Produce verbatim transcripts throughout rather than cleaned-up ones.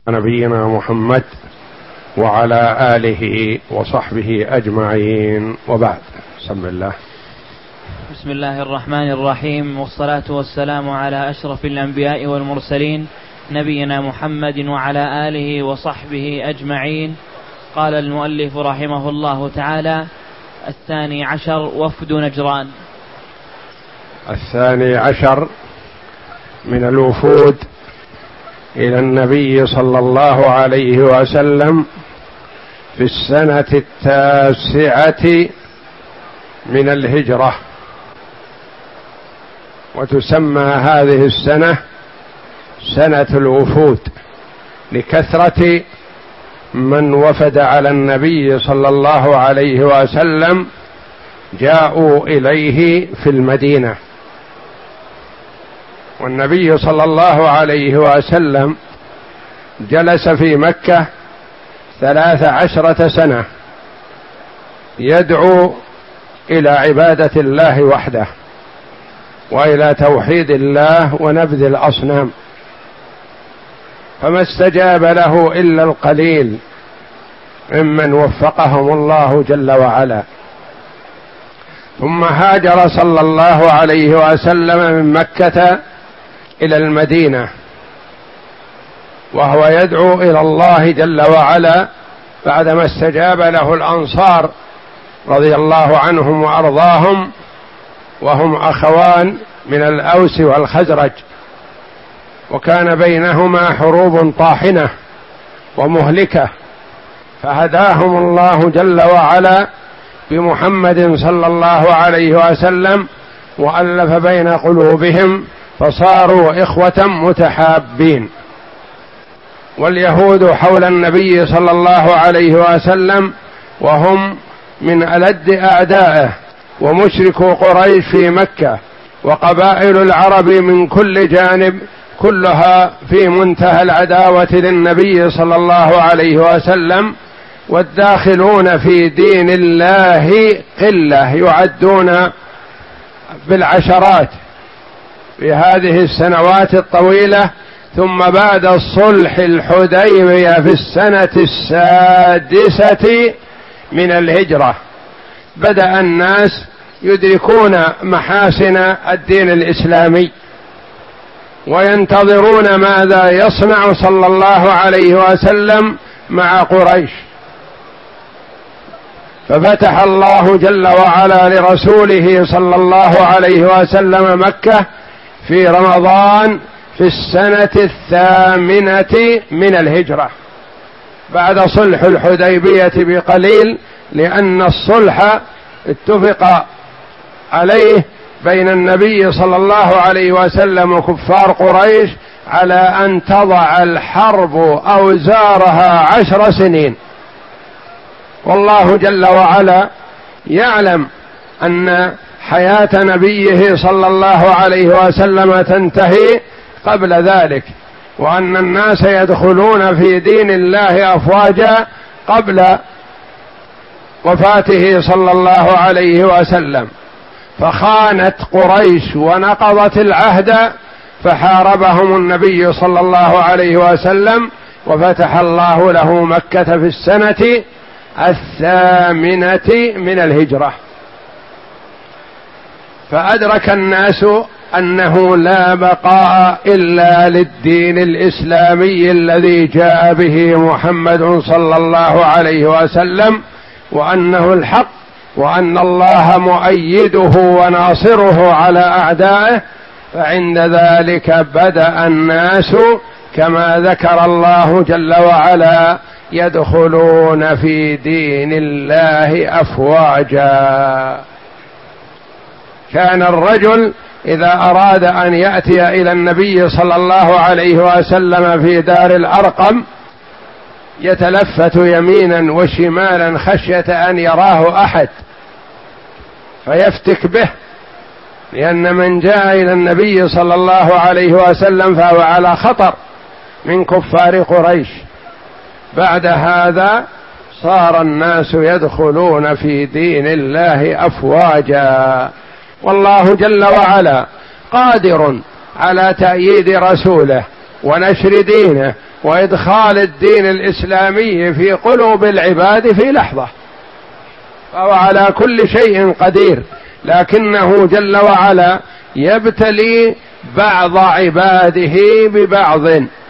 نبينا محمد وعلى آله وصحبه أجمعين، وبعد. بسم الله. بسم الله الرحمن الرحيم، والصلاة والسلام على أشرف الأنبياء والمرسلين نبينا محمد وعلى آله وصحبه أجمعين. قال المؤلف رحمه الله تعالى: الثاني عشر وفد نجران. الثاني عشر من الوفود إلى النبي صلى الله عليه وسلم في السنة التاسعة من الهجرة، وتسمى هذه السنة سنة الوفود لكثرة من وفد على النبي صلى الله عليه وسلم جاءوا إليه في المدينة. والنبي صلى الله عليه وسلم جلس في مكة ثلاث عشرة سنة يدعو إلى عبادة الله وحده وإلى توحيد الله ونبذ الأصنام، فما استجاب له إلا القليل ممن وفقهم الله جل وعلا. ثم هاجر صلى الله عليه وسلم من مكة إلى المدينة وهو يدعو إلى الله جل وعلا بعدما استجاب له الأنصار رضي الله عنهم وأرضاهم، وهم أخوان من الأوس والخزرج، وكان بينهما حروب طاحنة ومهلكة، فهداهم الله جل وعلا بمحمد صلى الله عليه وسلم وألف بين قلوبهم فصاروا إخوة متحابين. واليهود حول النبي صلى الله عليه وسلم وهم من ألد أعدائه، ومشركو قريش في مكة، وقبائل العرب من كل جانب كلها في منتهى العداوة للنبي صلى الله عليه وسلم، والداخلون في دين الله قلة يعدون بالعشرات في هذه السنوات الطويلة. ثم بعد الصلح الحديبية في السنة السادسة من الهجرة بدأ الناس يدركون محاسن الدين الإسلامي وينتظرون ماذا يصنع صلى الله عليه وسلم مع قريش. ففتح الله جل وعلا لرسوله صلى الله عليه وسلم مكة في رمضان في السنة الثامنة من الهجرة بعد صلح الحديبية بقليل، لأن الصلح اتفق عليه بين النبي صلى الله عليه وسلم وكفار قريش على أن تضع الحرب أوزارها عشر سنين. والله جل وعلا يعلم أن حياة نبيه صلى الله عليه وسلم تنتهي قبل ذلك، وأن الناس يدخلون في دين الله أفواجا قبل وفاته صلى الله عليه وسلم. فخانت قريش ونقضت العهد فحاربهم النبي صلى الله عليه وسلم، وفتح الله له مكة في السنة الثامنة من الهجرة. فأدرك الناس أنه لا بقاء إلا للدين الإسلامي الذي جاء به محمد صلى الله عليه وسلم، وأنه الحق، وأن الله مؤيده وناصره على أعدائه. فعند ذلك بدأ الناس كما ذكر الله جل وعلا يدخلون في دين الله أفواجا. كان الرجل إذا أراد أن يأتي إلى النبي صلى الله عليه وسلم في دار الأرقم يتلفت يمينا وشمالا خشية أن يراه أحد فيفتك به، لأن من جاء إلى النبي صلى الله عليه وسلم فهو على خطر من كفار قريش. بعد هذا صار الناس يدخلون في دين الله أفواجا، والله جل وعلا قادر على تأييد رسوله ونشر دينه وإدخال الدين الإسلامي في قلوب العباد في لحظة، فهو على كل شيء قدير، لكنه جل وعلا يبتلي بعض عباده ببعض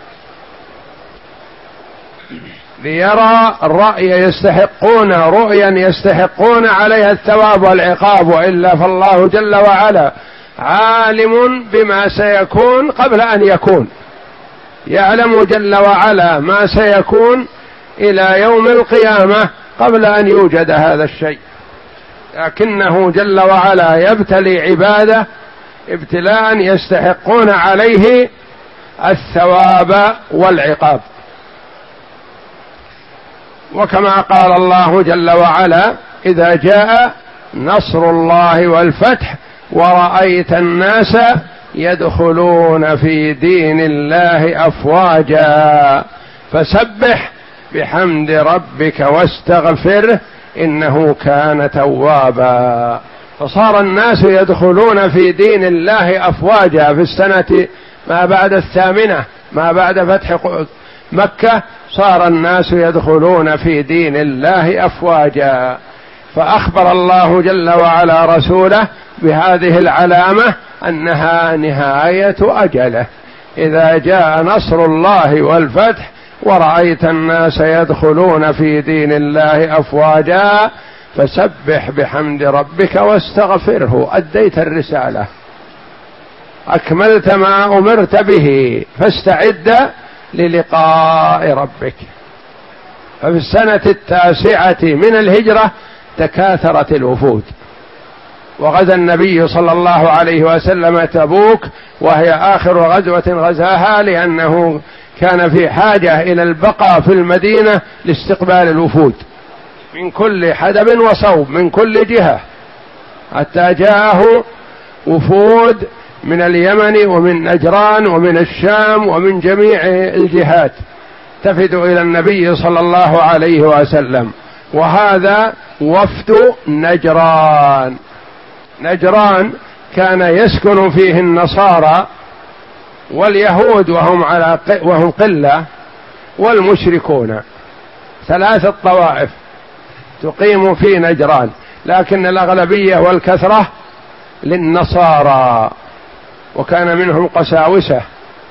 ليرى الرأي يستحقون رؤيا يستحقون عليها الثواب والعقاب، وإلا فالله جل وعلا عالم بما سيكون قبل أن يكون، يعلم جل وعلا ما سيكون إلى يوم القيامة قبل أن يوجد هذا الشيء، لكنه جل وعلا يبتلي عباده ابتلاء يستحقون عليه الثواب والعقاب. وكما قال الله جل وعلا: إذا جاء نصر الله والفتح ورأيت الناس يدخلون في دين الله أفواجا فسبح بحمد ربك واستغفره إنه كان توابا. فصار الناس يدخلون في دين الله أفواجا في السنة ما بعد الثامنة ما بعد فتح مكة، صار الناس يدخلون في دين الله أفواجا، فأخبر الله جل وعلا رسوله بهذه العلامة أنها نهاية أجله: إذا جاء نصر الله والفتح ورأيت الناس يدخلون في دين الله أفواجا فسبح بحمد ربك واستغفره. أديت الرسالة، أكملت ما أمرت به، فاستعد للقاء ربك. ففي السنة التاسعة من الهجرة تكاثرت الوفود، وغزا النبي صلى الله عليه وسلم تبوك، وهي آخر غزوة غزاها، لأنه كان في حاجة إلى البقاء في المدينة لاستقبال الوفود من كل حدب وصوب من كل جهة، حتى جاءه وفود من اليمن ومن نجران ومن الشام ومن جميع الجهات تفد إلى النبي صلى الله عليه وسلم. وهذا وفد نجران. نجران كان يسكن فيه النصارى واليهود وهم على وهم قلة، والمشركون، ثلاثة طوائف تقيم في نجران، لكن الأغلبية والكثرة للنصارى، وكان منهم قساوسة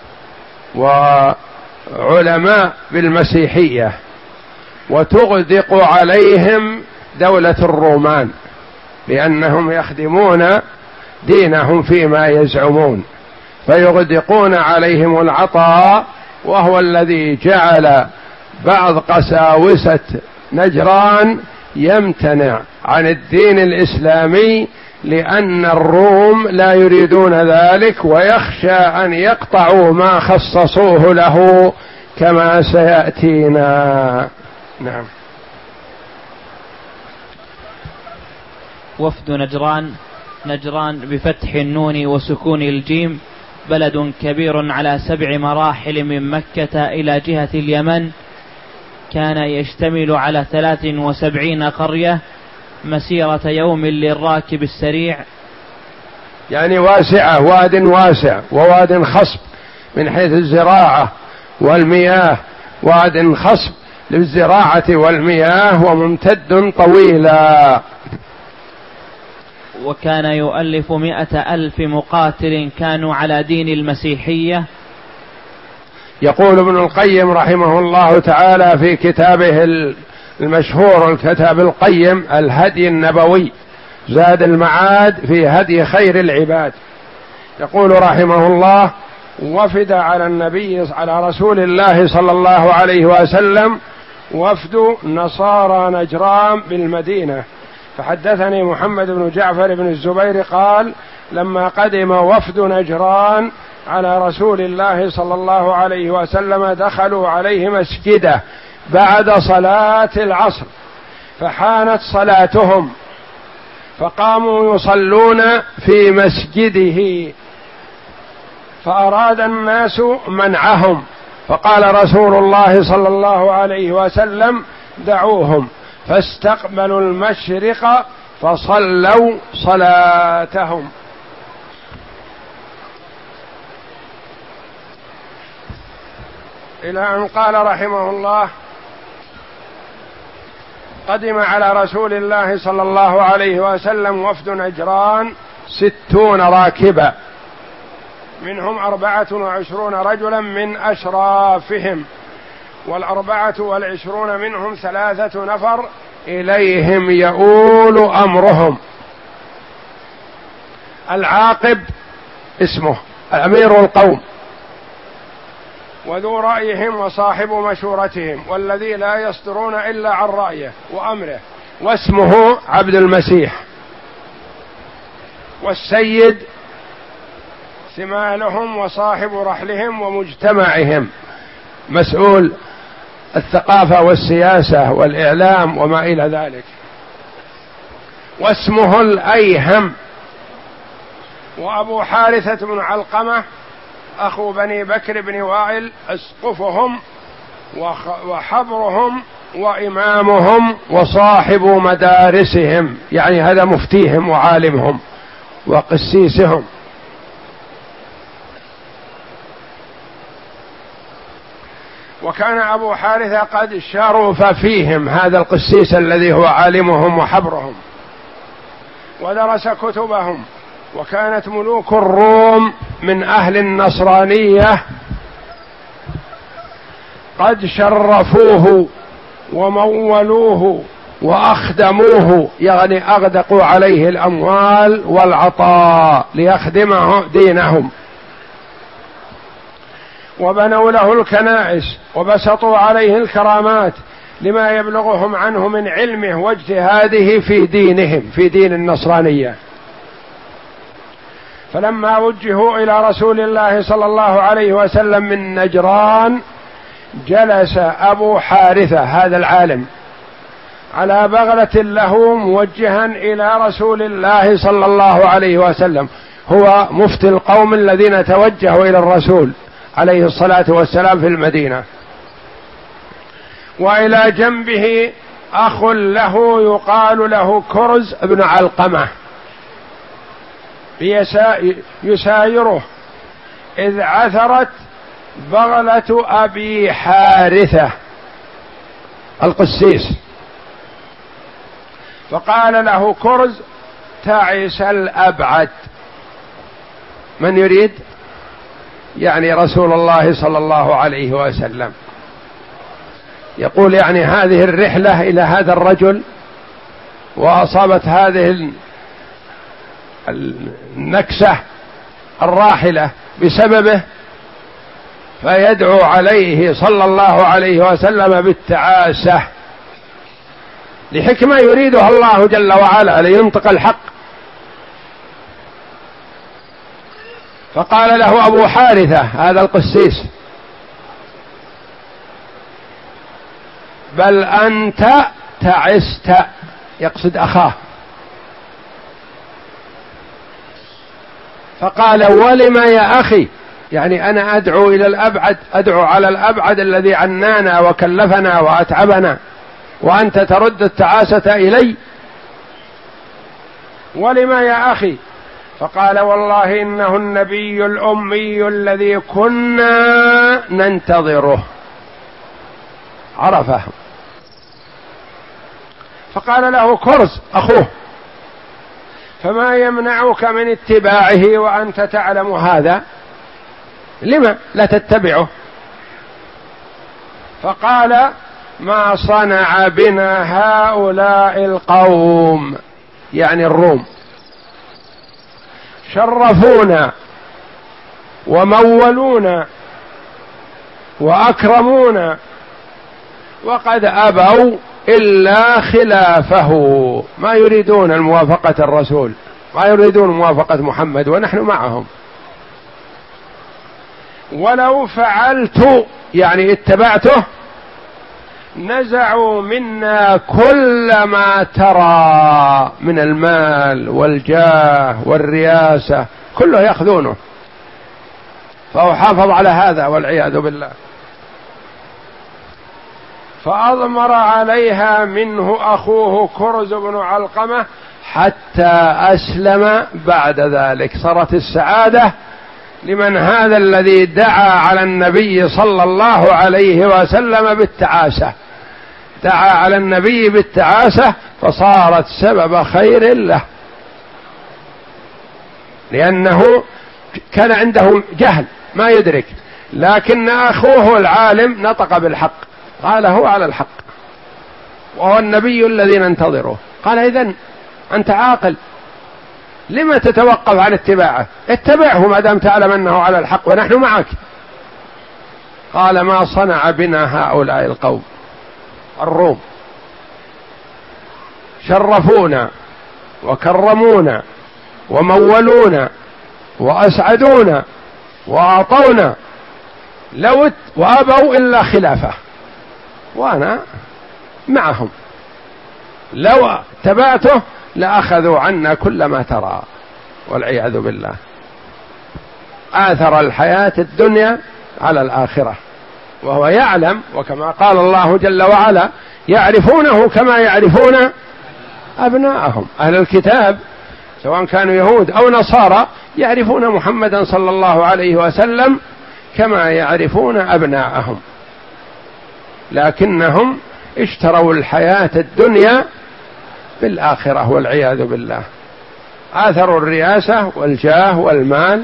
وعلماء بالمسيحية، وتغدق عليهم دولة الرومان لأنهم يخدمون دينهم فيما يزعمون، فيغدقون عليهم العطاء، وهو الذي جعل بعض قساوسة نجران يمتنع عن الدين الإسلامي، لأن الروم لا يريدون ذلك، ويخشى أن يقطعوا ما خصصوه له كما سيأتينا. نعم. وفد نجران. نجران بفتح النون وسكون الجيم بلد كبير على سبع مراحل من مكة إلى جهة اليمن، كان يشتمل على ثلاث وسبعين قرية، مسيرة يوم للراكب السريع، يعني واسعة، واد واسع وواد خصب من حيث الزراعة والمياه، واد خصب للزراعة والمياه وممتد طويلا. وكان يؤلف مئة ألف مقاتل كانوا على دين المسيحية. يقول ابن القيم رحمه الله تعالى في كتابه المشهور الكتاب القيم الهدي النبوي زاد المعاد في هدي خير العباد، يقول رحمه الله: وفد على النبي على رسول الله صلى الله عليه وسلم وفد نصارى نجران بالمدينة. فحدثني محمد بن جعفر بن الزبير قال: لما قدم وفد نجران على رسول الله صلى الله عليه وسلم دخلوا عليه مسجده بعد صلاة العصر، فحانت صلاتهم فقاموا يصلون في مسجده، فأراد الناس منعهم، فقال رسول الله صلى الله عليه وسلم: دعوهم، فاستقبلوا المشرق فصلوا صلاتهم. إلى أن قال رحمه الله: قدم على رسول الله صلى الله عليه وسلم وفد نجران ستون راكبا، منهم أربعة وعشرون رجلا من أشرافهم، والأربعة والعشرون منهم ثلاثة نفر إليهم يؤول أمرهم. العاقب اسمه أمير القوم، وذو رأيهم وصاحب مشورتهم، والذي لا يصدرون إلا عن رأيه وأمره، واسمه عبد المسيح. والسيد ثمالهم وصاحب رحلهم ومجتمعهم، مسؤول الثقافة والسياسة والإعلام وما إلى ذلك. واسمه الأيهم. وأبو حارثة بن علقمة أخو بني بكر بن وائل أسقفهم وحبرهم وإمامهم وصاحب مدارسهم، يعني هذا مفتيهم وعالمهم وقسيسهم. وكان أبو حارثة قد شرف فيهم، هذا القسيس الذي هو عالمهم وحبرهم، ودرس كتبهم. وكانت ملوك الروم من أهل النصرانية قد شرفوه ومولوه وأخدموه، يعني أغدقوا عليه الأموال والعطاء ليخدمه دينهم، وبنوا له الكنائس وبسطوا عليه الكرامات لما يبلغهم عنه من علمه واجتهاده في دينهم، في دين النصرانية. فلما وجهوا إلى رسول الله صلى الله عليه وسلم من نجران، جلس أبو حارثة هذا العالم على بغلة له موجها إلى رسول الله صلى الله عليه وسلم، هو مفتي القوم الذين توجهوا إلى الرسول عليه الصلاة والسلام في المدينة. وإلى جنبه أخ له يقال له كرز بن علقمة يسايره، إذ عثرت بغلة أبي حارثة القسيس، فقال له كرز: تعس الأبعد. من يريد؟ يعني رسول الله صلى الله عليه وسلم يقول يعني هذه الرحلة إلى هذا الرجل وأصابت هذه النكسة الراحلة بسببه، فيدعو عليه صلى الله عليه وسلم بالتعاسة لحكمة يريدها الله جل وعلا لينطق الحق. فقال له أبو حارثة هذا القسيس: بل أنت تعست، يقصد أخاه. فقال: ولم يا أخي؟ يعني أنا أدعو إلى الأبعد، أدعو على الأبعد الذي عنانا وكلفنا وأتعبنا، وأنت ترد التعاسة إلي؟ ولم يا أخي؟ فقال: والله إنه النبي الأمي الذي كنا ننتظره. عرفه. فقال له كرز أخوه: فما يمنعك من اتباعه وأنت تعلم هذا؟ لما لا تتبعه؟ فقال: ما صنع بنا هؤلاء القوم، يعني الروم، شرفونا ومولونا وأكرمونا، وقد أبوا إلا خلافه، ما يريدون الموافقة الرسول، ما يريدون موافقة محمد، ونحن معهم. ولو فعلت يعني اتبعته نزعوا منا كل ما ترى من المال والجاه والرياسة، كله يأخذونه، فهو حافظ على هذا والعياذ بالله. فأضمر عليها منه أخوه كرز بن علقمة حتى أسلم بعد ذلك. صارت السعادة لمن هذا الذي دعا على النبي صلى الله عليه وسلم بالتعاسة، دعا على النبي بالتعاسة فصارت سبب خير له، لأنه كان عنده جهل ما يدرك، لكن أخوه العالم نطق بالحق، قال هو على الحق وهو النبي الذي ننتظره. قال إذن أنت عاقل، لما تتوقف عن اتباعه؟ اتبعه ما دام تعلم أنه على الحق ونحن معك. قال ما صنع بنا هؤلاء القوم الروم، شرفونا وكرمونا ومولونا وأسعدونا وأعطونا لو وأبوا إلا خلافه، وأنا معهم لو تبعته لأخذوا عنا كل ما ترى، والعياذ بالله. آثر الحياة الدنيا على الآخرة وهو يعلم، وكما قال الله جل وعلا يعرفونه كما يعرفون أبناءهم. أهل الكتاب سواء كانوا يهود أو نصارى يعرفون محمدا صلى الله عليه وسلم كما يعرفون أبناءهم، لكنهم اشتروا الحياة الدنيا بالآخرة والعياذ بالله. آثروا الرئاسة والجاه والمال.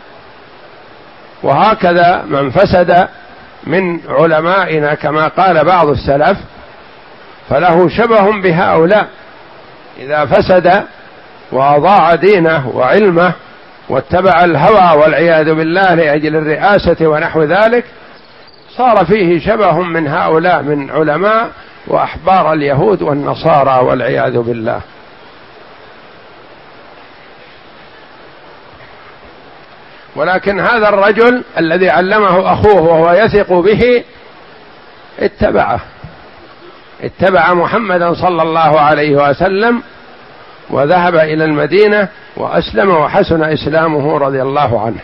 وهكذا من فسد من علمائنا كما قال بعض السلف فله شبه بهؤلاء، إذا فسد وأضاع دينه وعلمه واتبع الهوى والعياذ بالله لأجل الرئاسة ونحو ذلك، صار فيه شبه من هؤلاء من علماء وأحبار اليهود والنصارى والعياذ بالله. ولكن هذا الرجل الذي علمه أخوه وهو يثق به اتبعه، اتبع محمدا صلى الله عليه وسلم وذهب إلى المدينة وأسلم وحسن إسلامه رضي الله عنه.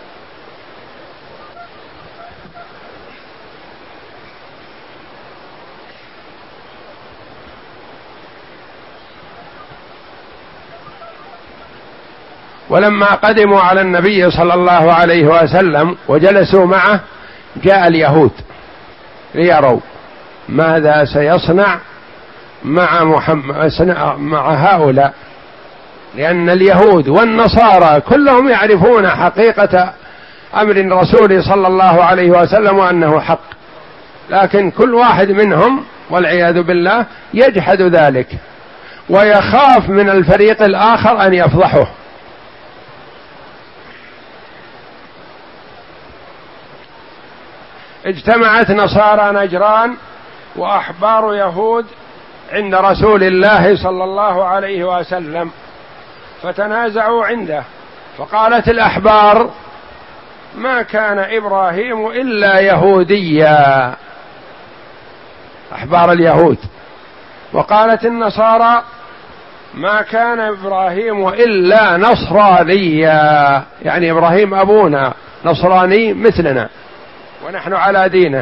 ولما قدموا على النبي صلى الله عليه وسلم وجلسوا معه جاء اليهود ليروا ماذا سيصنع مع محمد مع هؤلاء، لأن اليهود والنصارى كلهم يعرفون حقيقة أمر الرسول صلى الله عليه وسلم وأنه حق، لكن كل واحد منهم والعياذ بالله يجحد ذلك ويخاف من الفريق الآخر أن يفضحه. اجتمعت نصارى نجران وأحبار يهود عند رسول الله صلى الله عليه وسلم فتنازعوا عنده، فقالت الأحبار ما كان إبراهيم إلا يهوديا، أحبار اليهود، وقالت النصارى ما كان إبراهيم إلا نصرانيا، يعني إبراهيم أبونا نصراني مثلنا ونحن على دينه.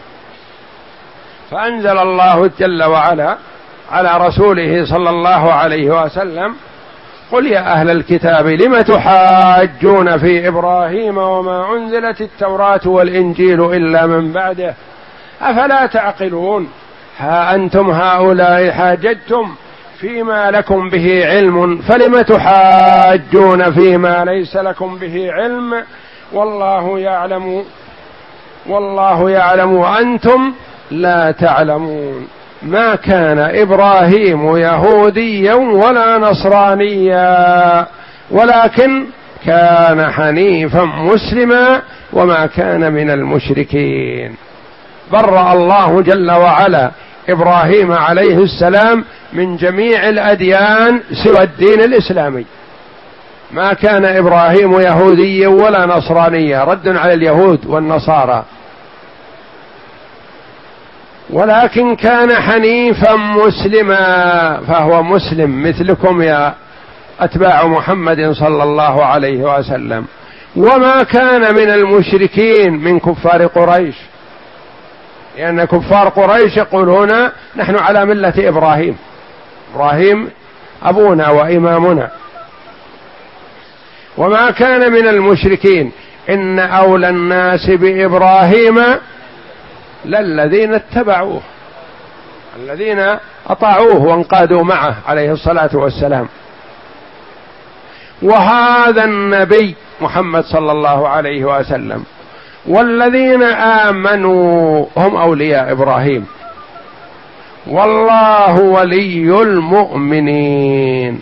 فأنزل الله جل وعلا على رسوله صلى الله عليه وسلم قل يا أهل الكتاب لم تحاجون في إبراهيم وما أنزلت التوراة والإنجيل إلا من بعده أفلا تعقلون ها أنتم هؤلاء حاججتم فيما لكم به علم فلم تحاجون فيما ليس لكم به علم والله يعلم والله يعلم وأنتم لا تعلمون. ما كان إبراهيم يهوديا ولا نصرانيا ولكن كان حنيفا مسلما وما كان من المشركين. برأ الله جل وعلا إبراهيم عليه السلام من جميع الأديان سوى الدين الإسلامي. ما كان إبراهيم يهوديا ولا نصرانيا، رد على اليهود والنصارى، ولكن كان حنيفا مسلما، فهو مسلم مثلكم يا أتباع محمد صلى الله عليه وسلم، وما كان من المشركين من كفار قريش، لأن كفار قريش يقولون نحن على ملة إبراهيم، إبراهيم أبونا وإمامنا، وما كان من المشركين، إن أولى الناس بإبراهيم للذين اتبعوه، الذين أطاعوه وانقادوا معه عليه الصلاة والسلام. وهذا النبي محمد صلى الله عليه وسلم والذين آمنوا هم أولياء إبراهيم، والله ولي المؤمنين.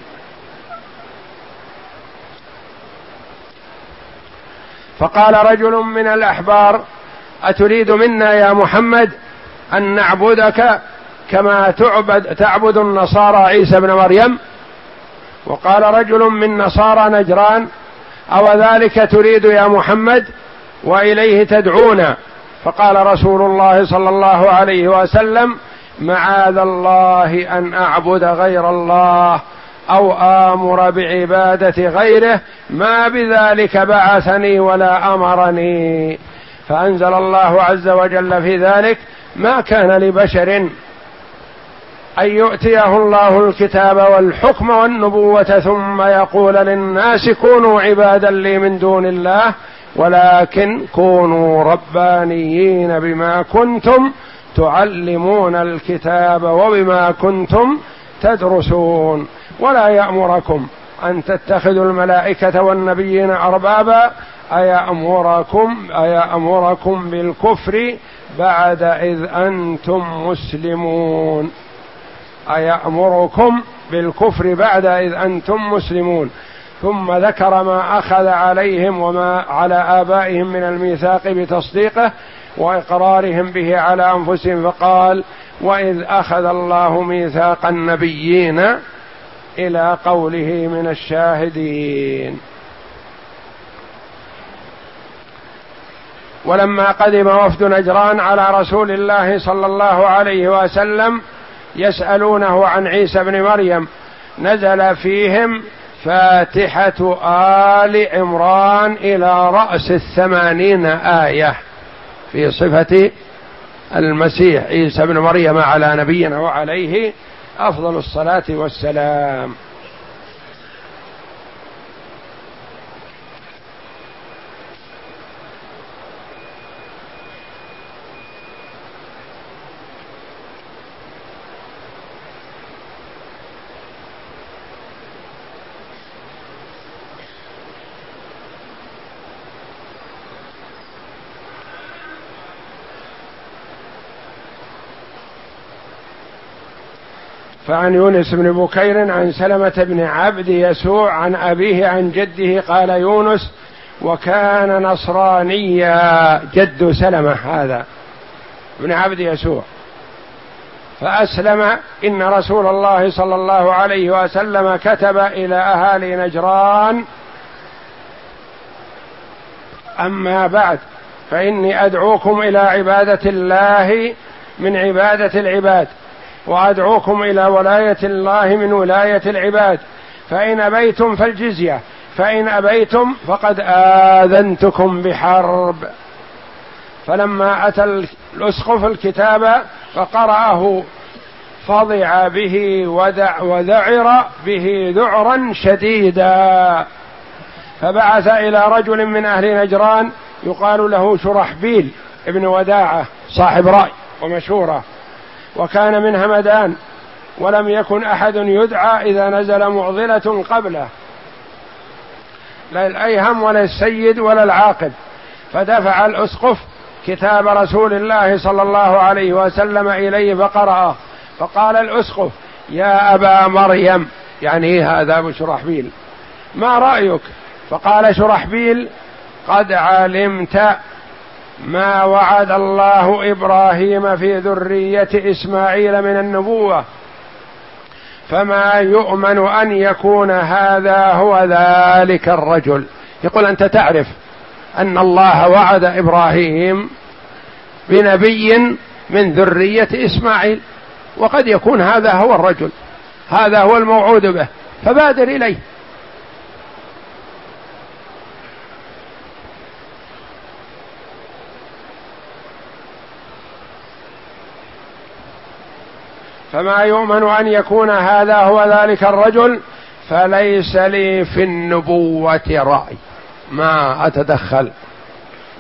فقال رجل من الأحبار: أتريد منا يا محمد أن نعبدك كما تعبد تعبد النصارى عيسى بن مريم؟ وقال رجل من نصارى نجران: أو ذلك تريد يا محمد وإليه تدعونا؟ فقال رسول الله صلى الله عليه وسلم: معاذ الله أن أعبد غير الله أو آمر بعبادة غيره، ما بذلك بعثني ولا أمرني. فأنزل الله عز وجل في ذلك: ما كان لبشر أن يؤتيه الله الكتاب والحكم والنبوة ثم يقول للناس كونوا عبادا لي من دون الله، ولكن كونوا ربانيين بما كنتم تعلمون الكتاب وبما كنتم تدرسون، ولا يأمركم أن تتخذوا الملائكة والنبيين أربابا أيأمركم أيأمركم بالكفر بعد إذ أنتم مسلمون أيأمركم بالكفر بعد إذ أنتم مسلمون. ثم ذكر ما أخذ عليهم وما على آبائهم من الميثاق بتصديقه وإقرارهم به على أنفسهم، فقال: وإذ أخذ الله ميثاق النبيين إلى قوله من الشاهدين. ولما قدم وفد نجران على رسول الله صلى الله عليه وسلم يسألونه عن عيسى بن مريم، نزل فيهم فاتحة آل عمران إلى رأس الثمانين آية في صفة المسيح عيسى بن مريم على نبينا وعليه أفضل الصلاة والسلام. فعن يونس بن بكير عن سلمة بن عبد يسوع عن أبيه عن جده قال يونس: وكان نصرانيا جد سلمة هذا بن عبد يسوع، فأسلم. إن رسول الله صلى الله عليه وسلم كتب إلى أهالي نجران: أما بعد فإني أدعوكم إلى عبادة الله من عبادة العباد، وأدعوكم إلى ولاية الله من ولاية العباد، فإن أبيتم فالجزية، فإن أبيتم فقد آذنتكم بحرب. فلما أتى الأسقف الكتاب فقرأه فضع به ودع وذعر به ذعرا شديدا، فبعث إلى رجل من أهل نجران يقال له شرحبيل ابن وداعة صاحب رأي ومشورة، وكان من همدان، ولم يكن أحد يدعى إذا نزل معضلة قبله، لا الأيهم ولا السيد ولا العاقب. فدفع الأسقف كتاب رسول الله صلى الله عليه وسلم إليه فقرأه، فقال الأسقف: يا أبا مريم، يعني هذا أبو شرحبيل، ما رأيك؟ فقال شرحبيل: قد علمت ما وعد الله إبراهيم في ذرية إسماعيل من النبوة، فما يؤمن أن يكون هذا هو ذلك الرجل. يقول: أنت تعرف أن الله وعد إبراهيم بنبي من ذرية إسماعيل، وقد يكون هذا هو الرجل، هذا هو الموعود به، فبادر إليه. فما يؤمن أن يكون هذا هو ذلك الرجل، فليس لي في النبوة رأي، ما أتدخل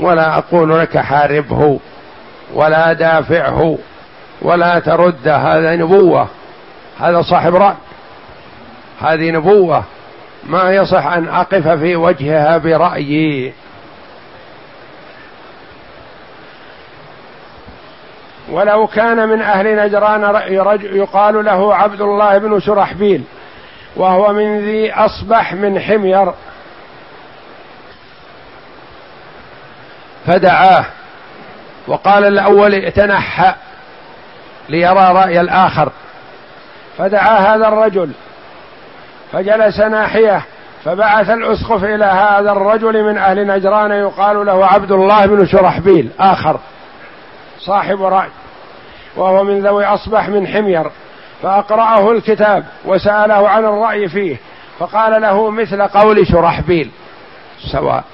ولا أقول لك حاربه ولا دافعه ولا ترد، هذا نبوة، هذا صاحب رأي، هذه نبوة ما يصح أن أقف في وجهها برأيي. ولو كان من أهل نجران يقال له عبد الله بن شرحبيل وهو من ذي أصبح من حمير، فدعاه وقال الأول ائتنحى ليرى رأي الآخر، فدعا هذا الرجل فجلس ناحية، فبعث الأسقف إلى هذا الرجل من أهل نجران يقال له عبد الله بن شرحبيل آخر صاحب رأي وهو من ذوي أصبح من حمير، فأقرأه الكتاب وسأله عن الرأي فيه، فقال له مثل قول شرحبيل سواء.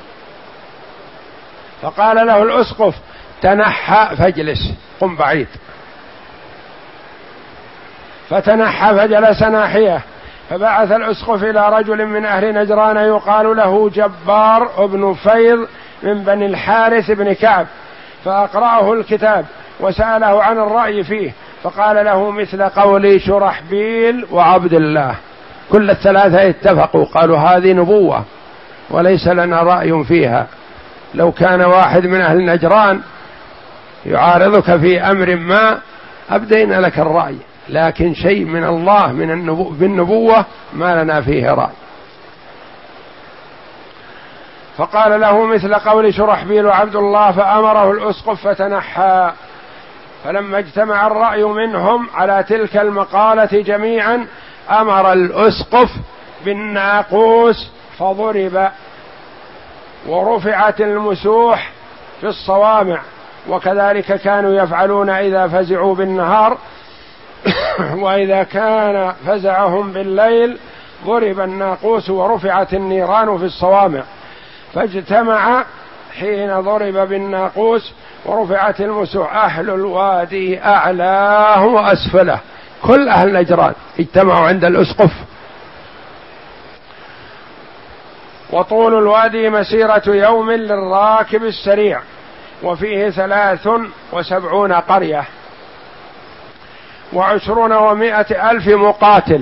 فقال له الأسقف تنحى فاجلس، قم بعيد، فتنحى فجلس ناحية، فبعث الأسقف إلى رجل من أهل نجران يقال له جبار بن فيض من بني الحارث بن كعب، فأقرأه الكتاب وسأله عن الرأي فيه، فقال له مثل قول شرحبيل وعبد الله. كل الثلاثة اتفقوا قالوا هذه نبوة وليس لنا رأي فيها، لو كان واحد من أهل نجران يعارضك في أمر ما أبدينا لك الرأي، لكن شيء من الله من النبو بالنبوة ما لنا فيه رأي. فقال له مثل قول شرحبيل وعبد الله، فأمره الأسقف فتنحى. فلما اجتمع الرأي منهم على تلك المقالة جميعا أمر الأسقف بالناقوس فضرب، ورفعت المسوح في الصوامع، وكذلك كانوا يفعلون إذا فزعوا بالنهار وإذا كان فزعهم بالليل ضرب الناقوس ورفعت النيران في الصوامع. فاجتمع حين ضرب بالناقوس ورفعت المسوح أهل الوادي أعلاه وأسفله، كل أهل نجران اجتمعوا عند الأسقف. وطول الوادي مسيرة يوم للراكب السريع، وفيه ثلاث وسبعون قرية وعشرون ومائة ألف مقاتل.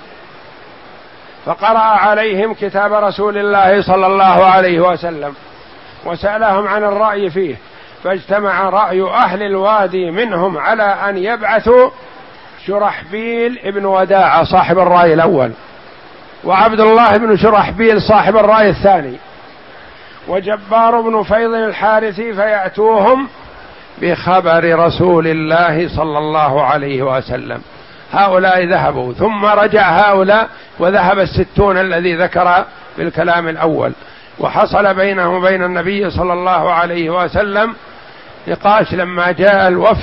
فقرأ عليهم كتاب رسول الله صلى الله عليه وسلم وسألهم عن الرأي فيه، فاجتمع رأي أهل الوادي منهم على أن يبعثوا شرحبيل ابن وداعة صاحب الرأي الأول، وعبد الله بن شرحبيل صاحب الرأي الثاني، وجبار بن فيض الحارثي، فيأتوهم بخبر رسول الله صلى الله عليه وسلم. هؤلاء ذهبوا، ثم رجع هؤلاء وذهب الستون الذي ذكر في الكلام الأول، وحصل بينه وبين النبي صلى الله عليه وسلم نقاش. لما جاء الوفد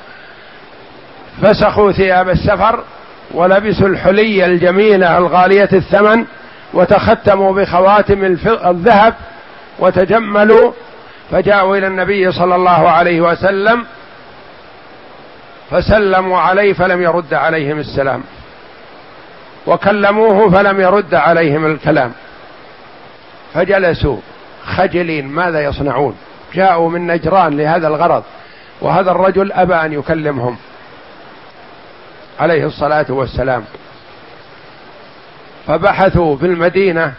فسخوا ثياب السفر ولبسوا الحلي الجميلة الغالية الثمن، وتختموا بخواتم الذهب وتجملوا، فجاءوا إلى النبي صلى الله عليه وسلم فسلموا عليه فلم يرد عليهم السلام، وكلموه فلم يرد عليهم الكلام، فجلسوا خجلين ماذا يصنعون؟ جاءوا من نجران لهذا الغرض، وهذا الرجل أبى أن يكلمهم عليه الصلاة والسلام. فبحثوا في المدينة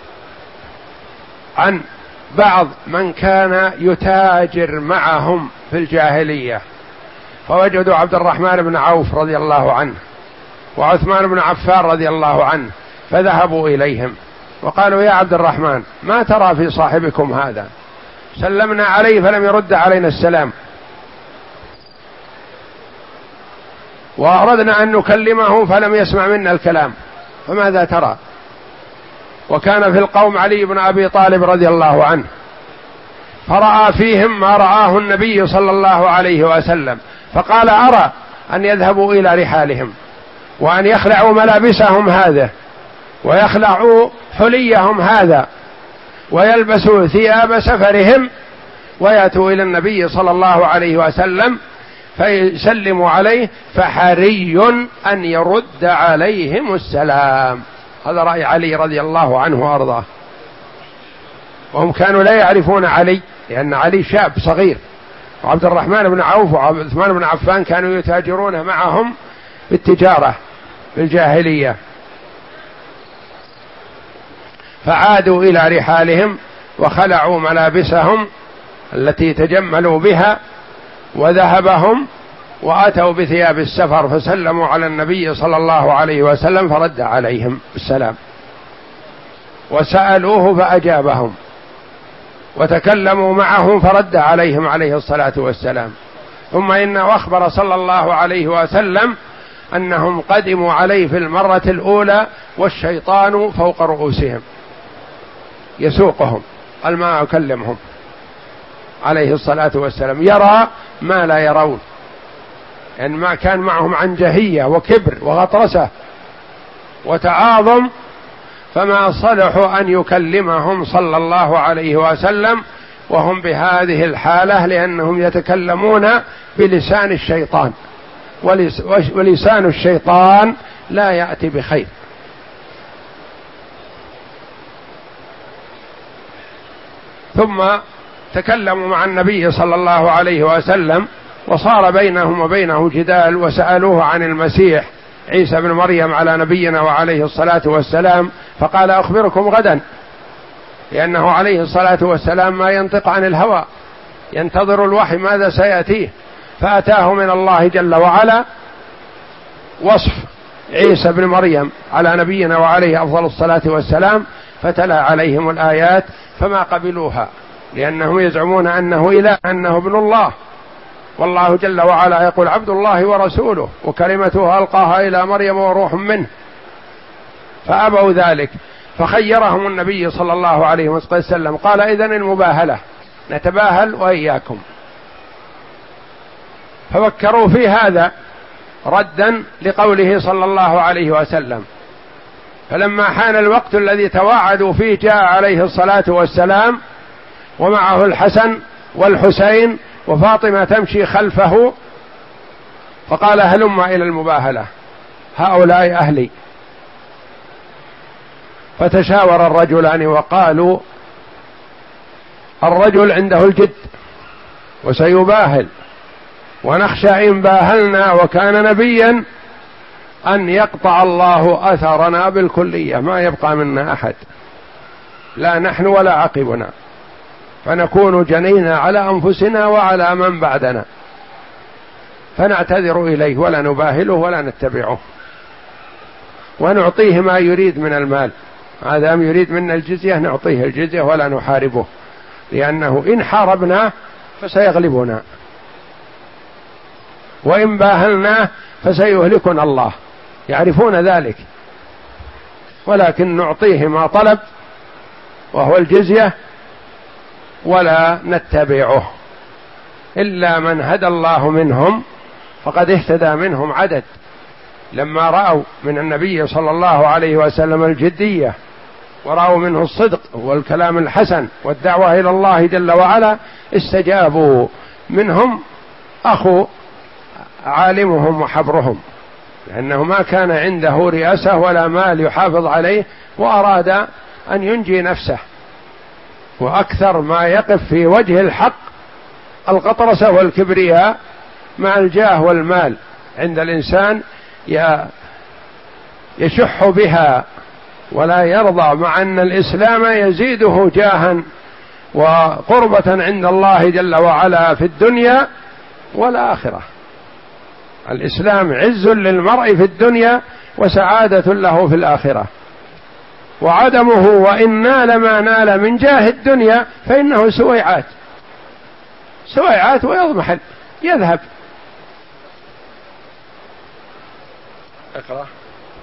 عن بعض من كان يتاجر معهم في الجاهلية، فوجدوا عبد الرحمن بن عوف رضي الله عنه وعثمان بن عفان رضي الله عنه، فذهبوا إليهم وقالوا يا عبد الرحمن ما ترى في صاحبكم هذا؟ سلمنا عليه فلم يرد علينا السلام، وأردنا أن نكلمه فلم يسمع منا الكلام، فماذا ترى؟ وكان في القوم علي بن أبي طالب رضي الله عنه، فرأى فيهم ما رآه النبي صلى الله عليه وسلم، فقال أرى أن يذهبوا إلى رحالهم وأن يخلعوا ملابسهم هذا ويخلعوا حليهم هذا ويلبسوا ثياب سفرهم ويأتوا إلى النبي صلى الله عليه وسلم فيسلموا عليه، فحري أن يرد عليهم السلام. هذا رأي علي رضي الله عنه وأرضاه، وهم كانوا لا يعرفون علي لأن علي شاب صغير، وعبد الرحمن بن عوف وعثمان بن عفان كانوا يتاجرون معهم بالتجارة بالجاهلية، فعادوا إلى رحالهم وخلعوا ملابسهم التي تجملوا بها وذهبهم وأتوا بثياب السفر، فسلموا على النبي صلى الله عليه وسلم فرد عليهم السلام، وسألوه فأجابهم، وتكلموا معهم فرد عليهم عليه الصلاة والسلام. ثم إنه أخبر صلى الله عليه وسلم أنهم قدموا عليه في المرة الأولى والشيطان فوق رؤوسهم يسوقهم، قال ما أكلمهم عليه الصلاة والسلام، يرى ما لا يرون، لأن يعني ما كان معهم عنجهية وكبر وغطرسة وتعاظم، فما صلحوا أن يكلمهم صلى الله عليه وسلم وهم بهذه الحالة، لأنهم يتكلمون بلسان الشيطان، ولسان الشيطان لا يأتي بخير. ثم تكلموا مع النبي صلى الله عليه وسلم، وصار بينهم وبينه جدال، وسألوه عن المسيح عيسى بن مريم على نبينا وعليه الصلاة والسلام، فقال أخبركم غدا، لأنه عليه الصلاة والسلام ما ينطق عن الهوى، ينتظر الوحي ماذا سيأتيه، فأتاه من الله جل وعلا وصف عيسى بن مريم على نبينا وعليه أفضل الصلاة والسلام، فتلا عليهم الآيات فما قبلوها، لأنهم يزعمون أنه إله، أنه ابن الله، والله جل وعلا يقول عبد الله ورسوله وكلمته ألقاها إلى مريم وروح منه، فأبوا ذلك، فخيرهم النبي صلى الله عليه وسلم، قال إذن المباهلة، نتباهل وإياكم. ففكروا في هذا ردا لقوله صلى الله عليه وسلم، فلما حان الوقت الذي تواعدوا فيه جاء عليه الصلاة والسلام ومعه الحسن والحسين وفاطمة تمشي خلفه، فقال هلم إلى المباهلة، هؤلاء أهلي. فتشاور الرجلان وقالوا الرجل عنده الجد وسيباهل، ونخشى إن باهلنا وكان نبيا أن يقطع الله أثرنا بالكلية، ما يبقى منا أحد، لا نحن ولا عقبنا، فنكون جنينا على أنفسنا وعلى من بعدنا، فنعتذر إليه ولا نباهله ولا نتبعه، ونعطيه ما يريد من المال، هذا يريد منا الجزية نعطيه الجزية ولا نحاربه، لأنه إن حاربناه فسيغلبنا، وإن باهلناه فسيهلكنا الله، يعرفون ذلك، ولكن نعطيه ما طلب وهو الجزية ولا نتبعه، إلا من هدى الله منهم فقد اهتدى منهم عدد، لما رأوا من النبي صلى الله عليه وسلم الجدية ورأوا منه الصدق والكلام الحسن والدعوة إلى الله جل وعلا استجابوا. منهم أخو عالمهم وحبرهم، لأنه ما كان عنده رئاسة ولا مال يحافظ عليه، وأراد أن ينجي نفسه، وأكثر ما يقف في وجه الحق الغطرسة والكبرياء مع الجاه والمال عند الإنسان، يشح بها ولا يرضى، مع أن الإسلام يزيده جاها وقربة عند الله جل وعلا في الدنيا والآخرة. الإسلام عز للمرء في الدنيا وسعادة له في الآخرة، وعدمه وإن نال ما نال من جاه الدنيا فإنه سويعات سويعات ويضمحل يذهب. اقرأ.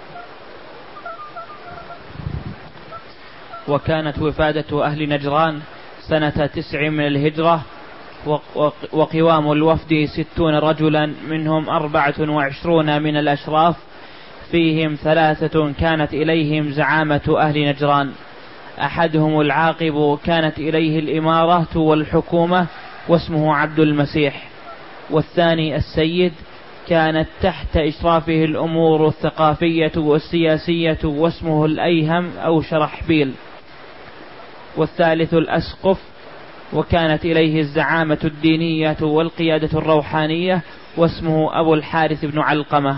وكانت وفادة أهل نجران سنة تسع من الهجرة، وقوام الوفد ستون رجلا، منهم أربعة وعشرون من الأشراف، فيهم ثلاثة كانت إليهم زعامة أهل نجران، أحدهم العاقب كانت إليه الإمارة والحكومة واسمه عبد المسيح، والثاني السيد كانت تحت إشرافه الأمور الثقافية والسياسية واسمه الأيهم أو شرحبيل، والثالث الأسقف وكانت إليه الزعامة الدينية والقيادة الروحانية، واسمه أبو الحارث بن علقمة.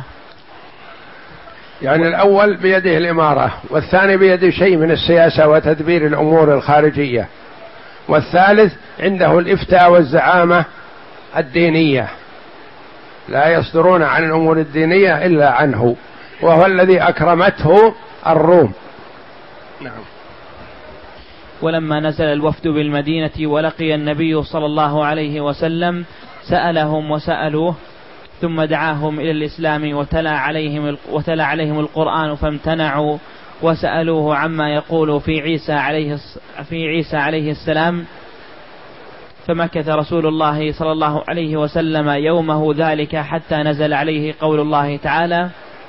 يعني الأول بيده الإمارة، والثاني بيده شيء من السياسة وتدبير الأمور الخارجية، والثالث عنده الإفتاء والزعامة الدينية، لا يصدرون عن الأمور الدينية إلا عنه، وهو الذي أكرمته الروم. نعم. ولما نزل الوفد بالمدينة ولقي النبي صلى الله عليه وسلم سألهم وسألوه، ثم دعاهم إلى الإسلام وتلا عليهم, وتلا عليهم القرآن فامتنعوا، وسألوه عما يقول في عيسى عليه, في عيسى عليه السلام، فمكث رسول الله صلى الله عليه وسلم يومه ذلك حتى نزل عليه قول الله تعالى: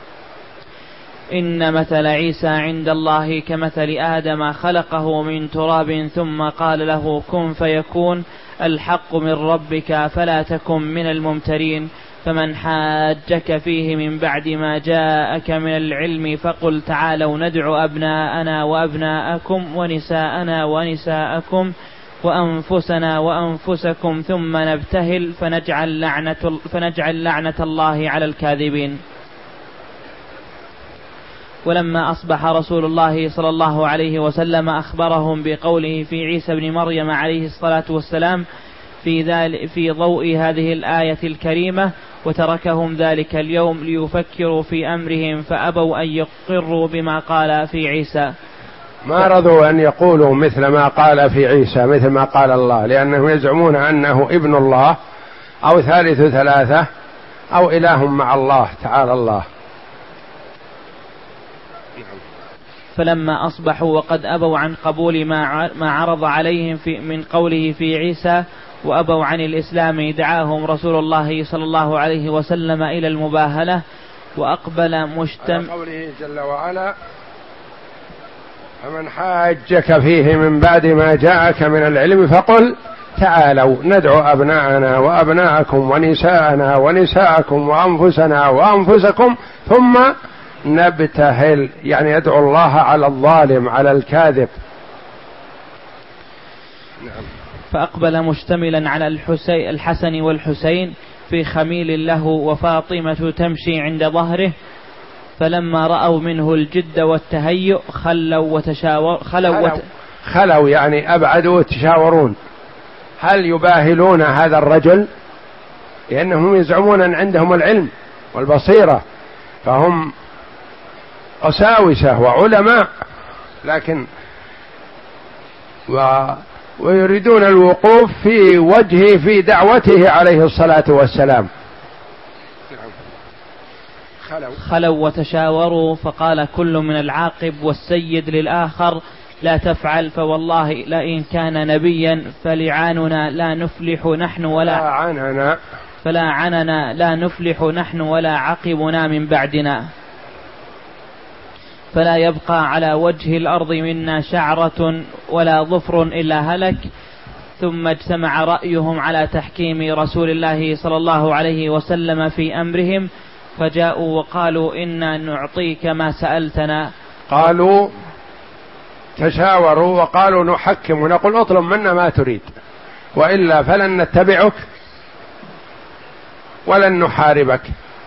إن مثل عيسى عند الله كمثل آدم خلقه من تراب ثم قال له كن فيكون، الحق من ربك فلا تكن من الممترين، فمن حاجك فيه من بعد ما جاءك من العلم فقل تعالوا ندعو أبناءنا وأبناءكم ونساءنا ونساءكم وأنفسنا وأنفسكم ثم نبتهل فنجعل لعنة, فنجعل لعنة الله على الكاذبين. ولما أصبح رسول الله صلى الله عليه وسلم أخبرهم بقوله في عيسى بن مريم عليه الصلاة والسلام في, ذلك في ضوء هذه الآية الكريمة، وتركهم ذلك اليوم ليفكروا في أمرهم فأبوا أن يقروا بما قال في عيسى. ما رضوا أن يقولوا مثل ما قال في عيسى، مثل ما قال الله، لأنهم يزعمون أنه ابن الله أو ثالث ثلاثة أو إله مع الله تعالى الله. فلما أصبحوا وقد أبوا عن قبول ما عرض عليهم في من قوله في عيسى وأبوا عن الإسلام، دعاهم رسول الله صلى الله عليه وسلم إلى المباهلة، وأقبل مجتمع قوله جل وعلا: فمن حاجك فيه من بعد ما جاءك من العلم فقل تعالوا ندعو أبناءنا وأبناءكم ونساءنا ونساءكم وأنفسنا وأنفسكم ثم نبتهل، يعني يدعو الله على الظالم على الكاذب. نعم. فأقبل مشتملا على الحسين الحسن والحسين في خميل له، وفاطمة تمشي عند ظهره، فلما رأوا منه الجد والتهيؤ خلوا وتشاور خلوا, خلوا, وت... خلوا يعني أبعدوا وتشاورون، هل يباهلون هذا الرجل؟ لأنهم يزعمون أن عندهم العلم والبصيرة، فهم قساوسة وعلماء، لكن و... ويريدون الوقوف في وجهه في دعوته عليه الصلاة والسلام. خلوا, خلوا وتشاوروا، فقال كل من العاقب والسيد للآخر لا تفعل، فوالله لئن كان نبيا فلعاننا لا نفلح نحن ولا عننا فلا عننا لا نفلح نحن ولا عقبنا من بعدنا، فلا يبقى على وجه الأرض منا شعرة ولا ظفر إلا هلك. ثم اجتمع رأيهم على تحكيم رسول الله صلى الله عليه وسلم في أمرهم، فجاءوا وقالوا إنا نعطيك ما سألتنا. قالوا تشاوروا وقالوا نحكم ونقول اطلب منا ما تريد، وإلا فلن نتبعك ولن نحاربك،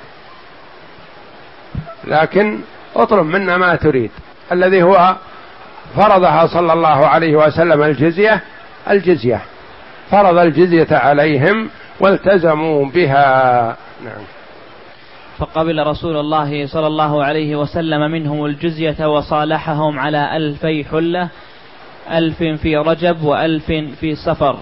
لكن اطلب منا ما تريد، الذي هو فرضها صلى الله عليه وسلم الجزية الجزية فرض الجزية عليهم والتزموا بها. نعم. فقبل رسول الله صلى الله عليه وسلم منهم الجزية وصالحهم على ألفي حلة، ألف في رجب وألف في صفر،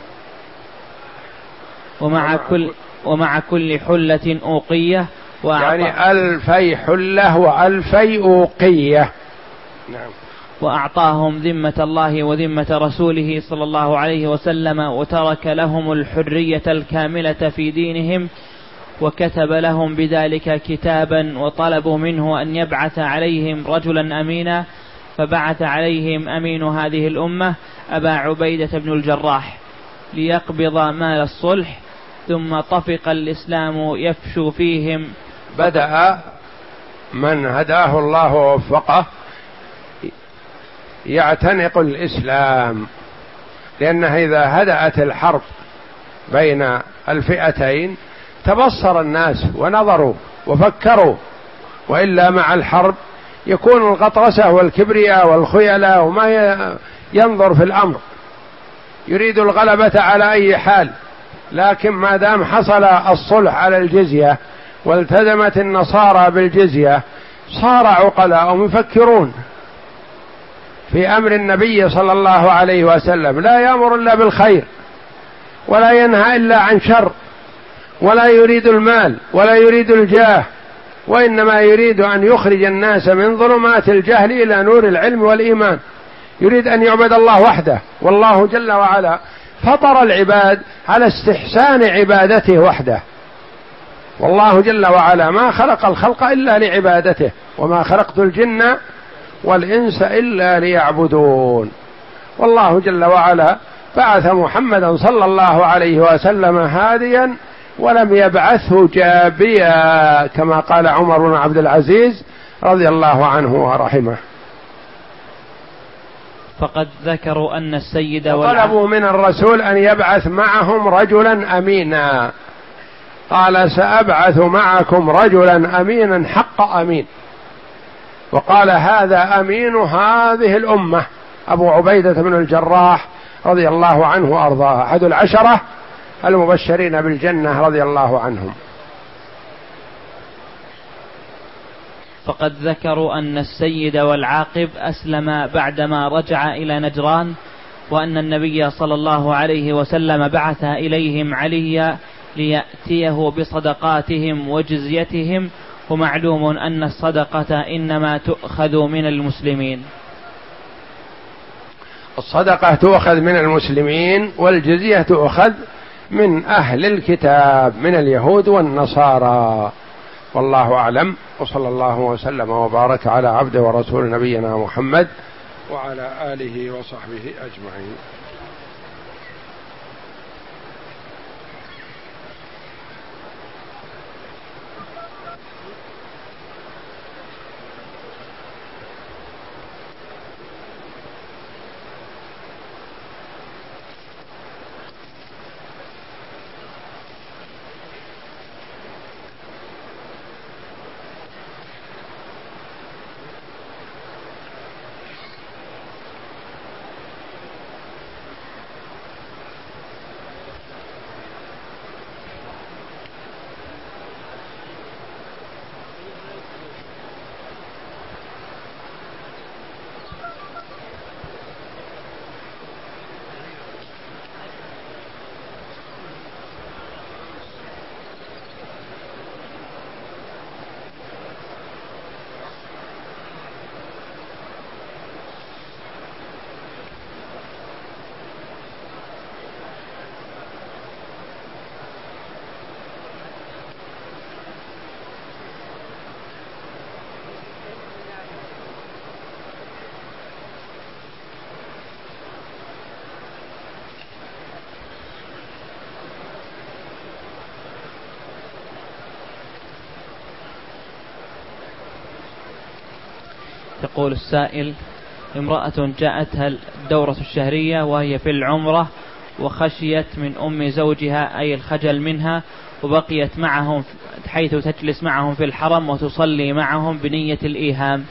ومع كل ومع كل حلة أوقية، يعني ألفي حلة وألفي أوقية. نعم. وأعطاهم ذمة الله وذمة رسوله صلى الله عليه وسلم، وترك لهم الحرية الكاملة في دينهم، وكتب لهم بذلك كتابا، وطلبوا منه أن يبعث عليهم رجلا أمينا، فبعث عليهم أمين هذه الأمة أبا عبيدة بن الجراح ليقبض مال الصلح، ثم طفق الإسلام يفشو فيهم. بدأ من هداه الله ووفقه يعتنق الإسلام، لأنها إذا هدأت الحرب بين الفئتين تبصر الناس ونظروا وفكروا، وإلا مع الحرب يكون الغطرسة والكبرياء والخيلاء وما ينظر في الأمر، يريد الغلبة على أي حال. لكن ما دام حصل الصلح على الجزية والتزمت النصارى بالجزية صار عقلاء يفكرون في أمر النبي صلى الله عليه وسلم، لا يأمر إلا بالخير ولا ينهى إلا عن شر، ولا يريد المال ولا يريد الجاه، وإنما يريد أن يخرج الناس من ظلمات الجهل إلى نور العلم والإيمان، يريد أن يعبد الله وحده. والله جل وعلا فطر العباد على استحسان عبادته وحده، والله جل وعلا ما خلق الخلق إلا لعبادته، وما خلقت الجن والإنس إلا ليعبدون. والله جل وعلا بعث محمدا صلى الله عليه وسلم هاديا ولم يبعثه جابيا، كما قال عمر بن عبد العزيز رضي الله عنه ورحمه. فقد ذكروا أن السيد طلبوا من الرسول أن يبعث معهم رجلا أمينا، قال سأبعث معكم رجلا أمينا حق أمين، وقال هذا أمين هذه الأمة أبو عبيدة بن الجراح رضي الله عنه وأرضاه، أحد العشرة المبشرين بالجنة رضي الله عنهم. فقد ذكروا أن السيد والعاقب أسلم بعدما رجع إلى نجران، وأن النبي صلى الله عليه وسلم بعث إليهم عليا ليأتيه بصدقاتهم وجزيتهم، ومعلوم أن الصدقة إنما تؤخذ من المسلمين. الصدقة تؤخذ من المسلمين والجزية تؤخذ من أهل الكتاب من اليهود والنصارى. والله أعلم، وصلى الله وسلم وبارك على عبده ورسول نبينا محمد وعلى آله وصحبه أجمعين. يقول السائل: امرأة جاءتها الدورة الشهرية وهي في العمرة وخشيت من أم زوجها أي الخجل منها، وبقيت معهم حيث تجلس معهم في الحرم وتصلي معهم بنية الإيهام.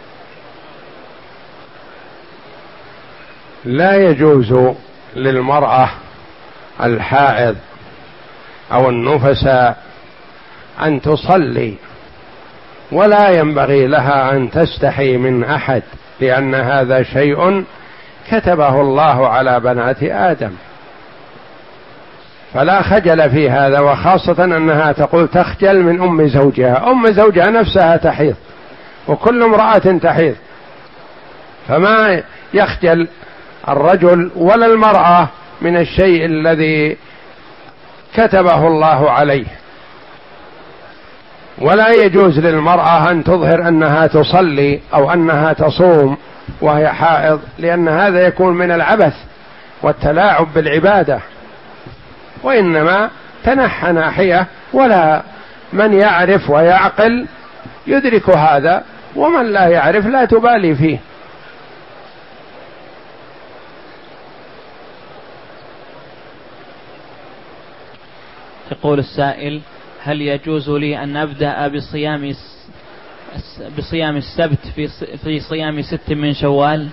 لا يجوز للمرأة الحائض أو النفساء أن تصلي، ولا ينبغي لها أن تستحي من أحد، لأن هذا شيء كتبه الله على بنات آدم، فلا خجل في هذا، وخاصة أنها تقول تخجل من أم زوجها. أم زوجها نفسها تحيض، وكل امرأة تحيض، فما يخجل الرجل ولا المرأة من الشيء الذي كتبه الله عليه. ولا يجوز للمرأة أن تظهر أنها تصلي أو أنها تصوم وهي حائض، لأن هذا يكون من العبث والتلاعب بالعبادة، وإنما تنحى ناحية، ولا من يعرف ويعقل يدرك هذا، ومن لا يعرف لا تبالي فيه. يقول السائل: هل يجوز لي أن أبدأ بصيام بصيام السبت في في صيام ست من شوال؟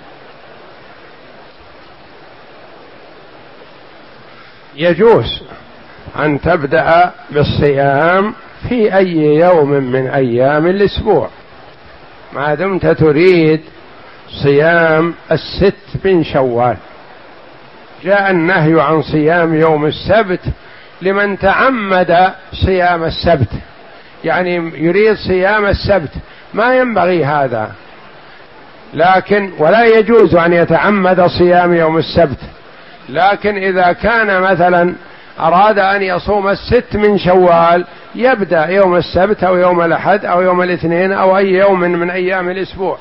يجوز أن تبدأ بالصيام في أي يوم من أيام الأسبوع ما دمت تريد صيام الست من شوال. جاء النهي عن صيام يوم السبت لمن تعمد صيام السبت، يعني يريد صيام السبت، ما ينبغي هذا، لكن ولا يجوز أن يتعمد صيام يوم السبت. لكن إذا كان مثلا أراد أن يصوم الست من شوال يبدأ يوم السبت أو يوم الأحد أو يوم الاثنين أو أي يوم من أيام الأسبوع.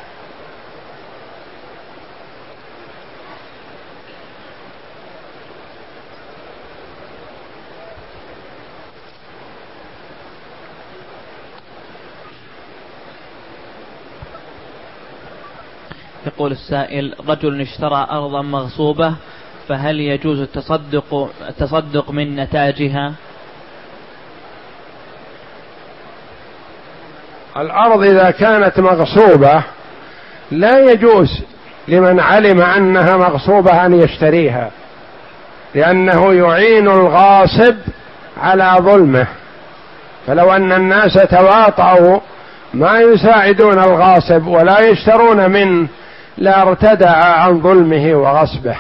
يقول السائل: رجل اشترى أرضا مغصوبة، فهل يجوز التصدق التصدق من نتاجها؟ الأرض إذا كانت مغصوبة لا يجوز لمن علم أنها مغصوبة أن يشتريها، لأنه يعين الغاصب على ظلمه، فلو أن الناس تواطؤوا ما يساعدون الغاصب ولا يشترون منه لا ارتدع عن ظلمه وغصبه.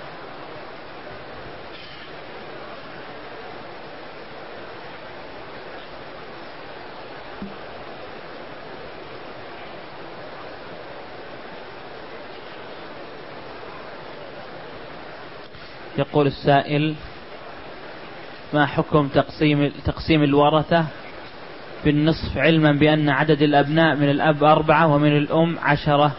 يقول السائل: ما حكم تقسيم تقسيم الورثة بالنصف، علما بأن عدد الأبناء من الأب أربعة ومن الأم عشرة؟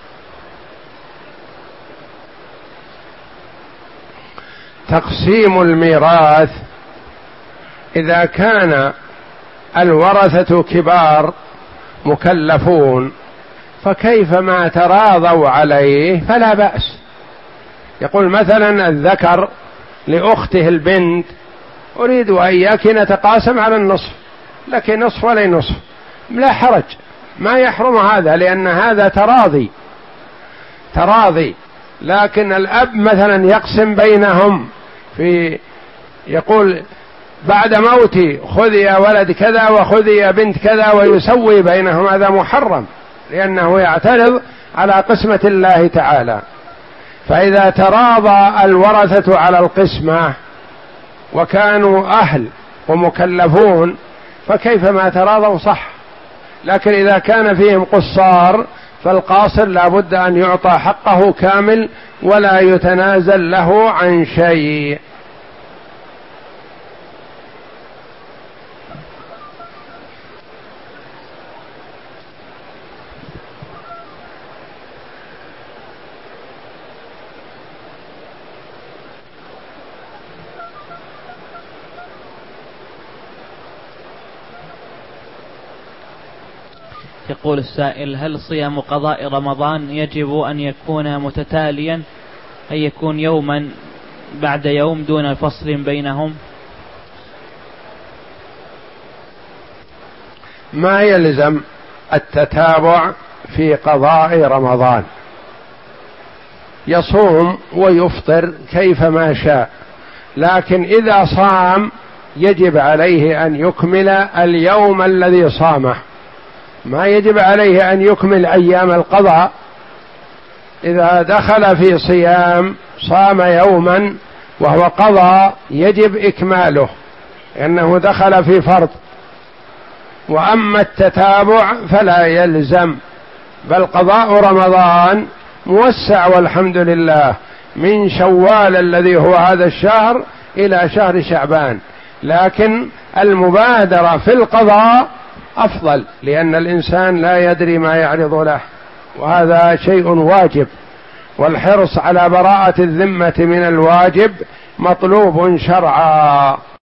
تقسيم الميراث إذا كان الورثة كبار مكلفون فكيفما تراضوا عليه فلا بأس. يقول مثلا الذكر لأخته البنت: أريد وإياك نتقاسم على النصف، لك نصف ولي نصف، لا حرج، ما يحرم هذا، لأن هذا تراضي تراضي. لكن الأب مثلا يقسم بينهم في يقول بعد موتي خذ يا ولد كذا وخذ يا بنت كذا ويسوي بينهم، هذا محرم، لأنه يعترض على قسمة الله تعالى. فإذا تراضى الورثة على القسمة وكانوا أهل ومكلفون فكيفما تراضوا صح. لكن إذا كان فيهم قصار فالقاصر لا بد أن يعطى حقه كامل ولا يتنازل له عن شيء. يقول السائل: هل صيام قضاء رمضان يجب أن يكون متتاليا، أن يكون يوما بعد يوم دون فصل بينهم؟ ما يلزم التتابع في قضاء رمضان، يصوم ويفطر كيفما شاء، لكن إذا صام يجب عليه أن يكمل اليوم الذي صامه، ما يجب عليه أن يكمل أيام القضاء. إذا دخل في صيام صام يوما وهو قضى يجب إكماله لأنه دخل في فرض. وأما التتابع فلا يلزم، بل قضاء رمضان موسع والحمد لله من شوال الذي هو هذا الشهر إلى شهر شعبان، لكن المبادرة في القضاء أفضل، لأن الإنسان لا يدري ما يعرض له، وهذا شيء واجب، والحرص على براءة الذمة من الواجب مطلوب شرعا.